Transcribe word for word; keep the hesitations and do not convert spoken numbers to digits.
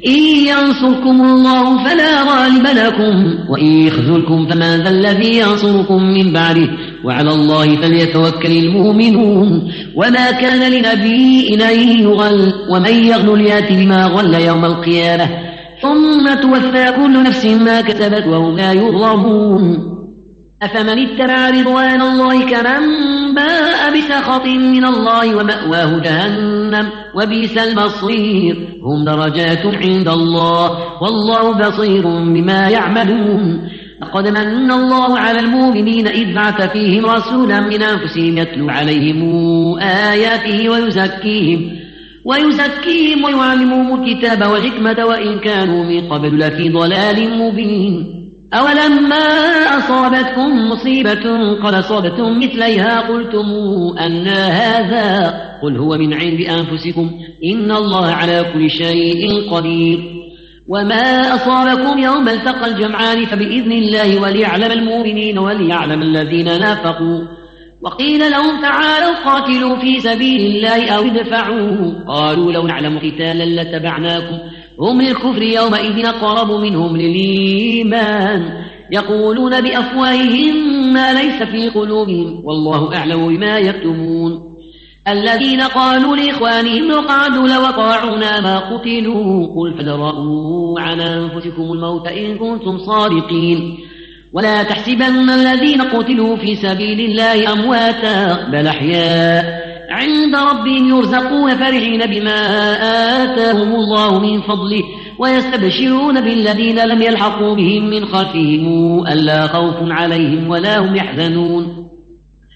إن ينصركم الله فلا غالب لكم وإن يخذلكم فمن ذا الذي ينصركم من بعده وعلى الله فليتوكل المؤمنون وما كان لنبي أن يغل ومن يغل يأت بما غل يوم القيامة ثم توفى كل نفس ما كسبت وهم لا يظلمون أفمن اتبع رضوان الله كمن باء بسخط من الله ومأواه جهنم وبئس المصير هم درجات عند الله والله بصير بما يعملون لقد من الله على المؤمنين إذ بعث فيهم رسولا من أنفسهم يتلو عليهم آياته ويزكيهم ويزكيهم ويعلمهم الكتاب والحكمة وإن كانوا من قبل لفي ضلال مبين أولما أصابتكم مصيبة قد أصابتم مثليها قلتم أن هذا قل هو من عند أنفسكم إن الله على كل شيء قدير وما أصابكم يوم التقى الجمعان فبإذن الله وليعلم المؤمنين وليعلم الذين نافقوا وقيل لهم تعالوا قاتلوا في سبيل الله أو ادفعوا قالوا لو نعلم قتالا لاتبعناكم هم للكفر يومئذ أقرب منهم للإيمان يقولون بأفواههم ما ليس في قلوبهم والله أعلم بما يكتمون الذين قالوا لإخوانهم قعدوا لو أطاعونا ما قتلوا قل فادرءوا عن أنفسكم الموت إن كنتم صادقين ولا تحسبن الذين قتلوا في سبيل الله أمواتا بل أحياء عند ربهم يرزقون فرحين بما آتاهم الله من فضله ويستبشرون بالذين لم يلحقوا بهم من خلفهم ألا خوف عليهم ولا هم يحزنون